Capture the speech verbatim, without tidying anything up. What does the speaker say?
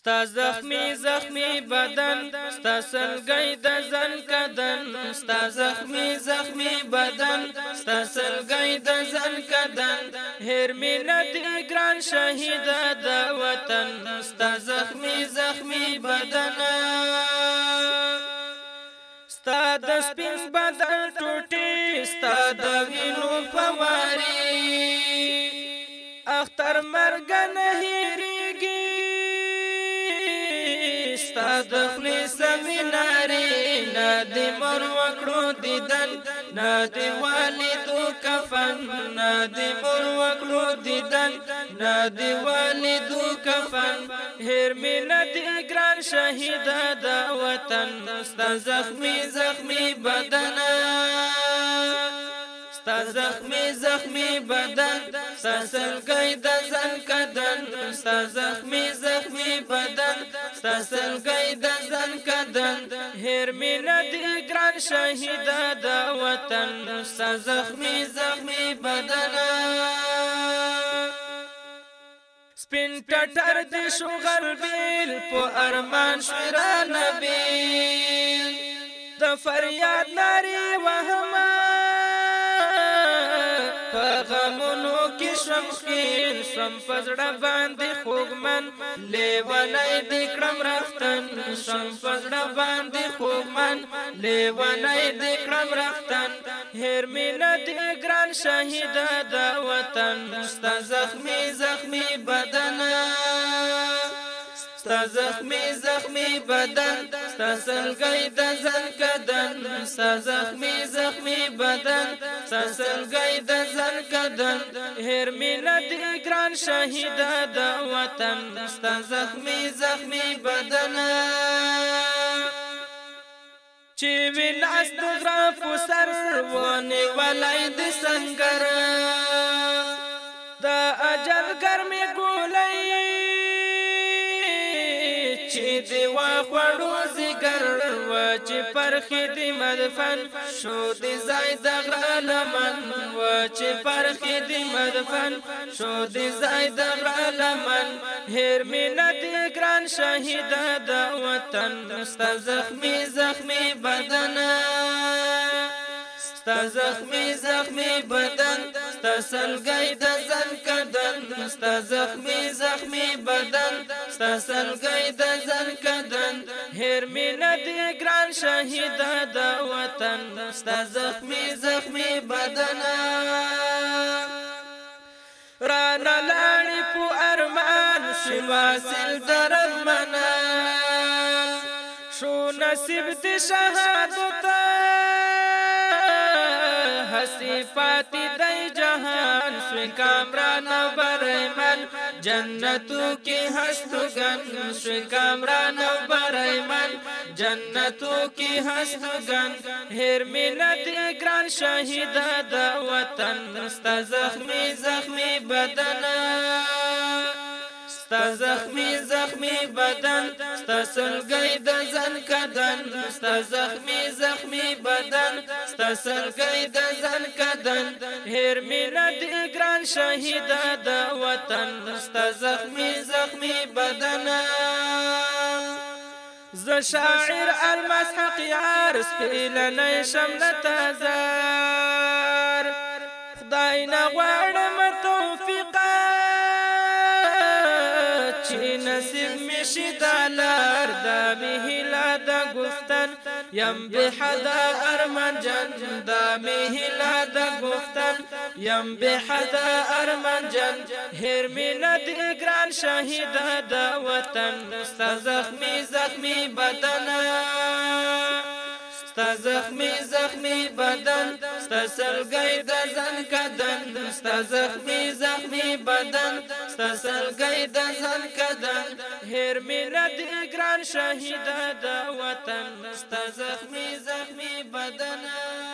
ستا زخمی زخمی بدن ستا سلګی د زن کدن ستا زخمی زخمی بدن ستا سلګی د زن کدن هر مینت ګران شهید د وطن ستا زخمی زخمی بدن ستا د سپین بدن ټوټي ستا د وینو فواري اختر مرګ نه هېریږي ستا د خولې سمینارې نه د مور وکړو دیدن نه د والدو کفن نه د مور وکړو دیدن نه د والدو کفن هېر مې نه د ګران شهیده د وطن ستا زخمي زخمي بدن ستا زخمی زخمی بدن ستا سلګی د زن کدن ستا زخمی زخمی بدن ستا سلګی د زن کدن هېر مې نه دی ګران شهیده د وطن ستا زخمی زخمی بدن سپین ټټر د شوغل بیل په ارمان شورانه بیل د فریاد نارې وهمه غمونو کې شم خیر شم پزړه باندې خوګمن لیونی د کړم رفتن شم پزړه باندې خوګمن لیونی د کړم رفتن هېر مې نه دی ګران شهیده د وطن ستا زخمي زخمي بدن ستا زخمی زخمی بدن ستا سلګی د زن کدن ستا زخمی زخمی بدن ستا سلګی د زن کدن هېر مې نه دی ګران شهیده د وطن ستا زخمی زخمی بدن چې وی لاس د غره په سر ونیولی د سنګر د اجل ګرمې ګولۍ چې دی واخوړو زیګر و چې پرخې دی مدفن شو دی ځای د غره لمن و چې پرخې دی مدفن شو دی ځای د غره لمن هېر مې نه دی ګران شهیده د وطن ستا زخمي زخمي بدن ستا زخمی زخمی بدن ستا سلګی د زن کدن ستا زخمی زخمی بدن ستا سلګی د زن کدن هېر مې نه دی ګران شهیده د وطن ستا زخمی زخمی بدن رانه لاړې په ارمان شي واصل درمنان شو نصیب د شهادت ہسی پاتی دی جہان سوی کامران برائمن جنتو کی ہستگن سوی کامران برائمن جنتو کی ہستگن ہیر میں ندی گران شہیدہ دا وطن ستا زخمی زخمی بدن ستا زخمی زخمی بدن ستا سلګی د زن کدن ستا زخمی زخمی بدن ستا سلګی د زن کدن هېر مې نه دی ګران شهیده د وطن ستا زخمی زخمی بدن زه شاعر المسحق یار سپیلنی شم د تزار خدای نه غواړم توفیقه نصیب میشی دلار دا میهلا دا گفتن یم به حدا ارمان جان دا میهلا دا گفتن یم به حدا ارمان جان هېر مې نه دی ګران شهیده د وطن ستا زخمی زخمی بدن ستا زخمی زخمی بدن ستا سلګی د زن کدن ستا زخمی زخمی بدن ستا سلګی د زن کدن هېر مې نه دی ګران شهیده د وطن ستا زخمی زخمی بدن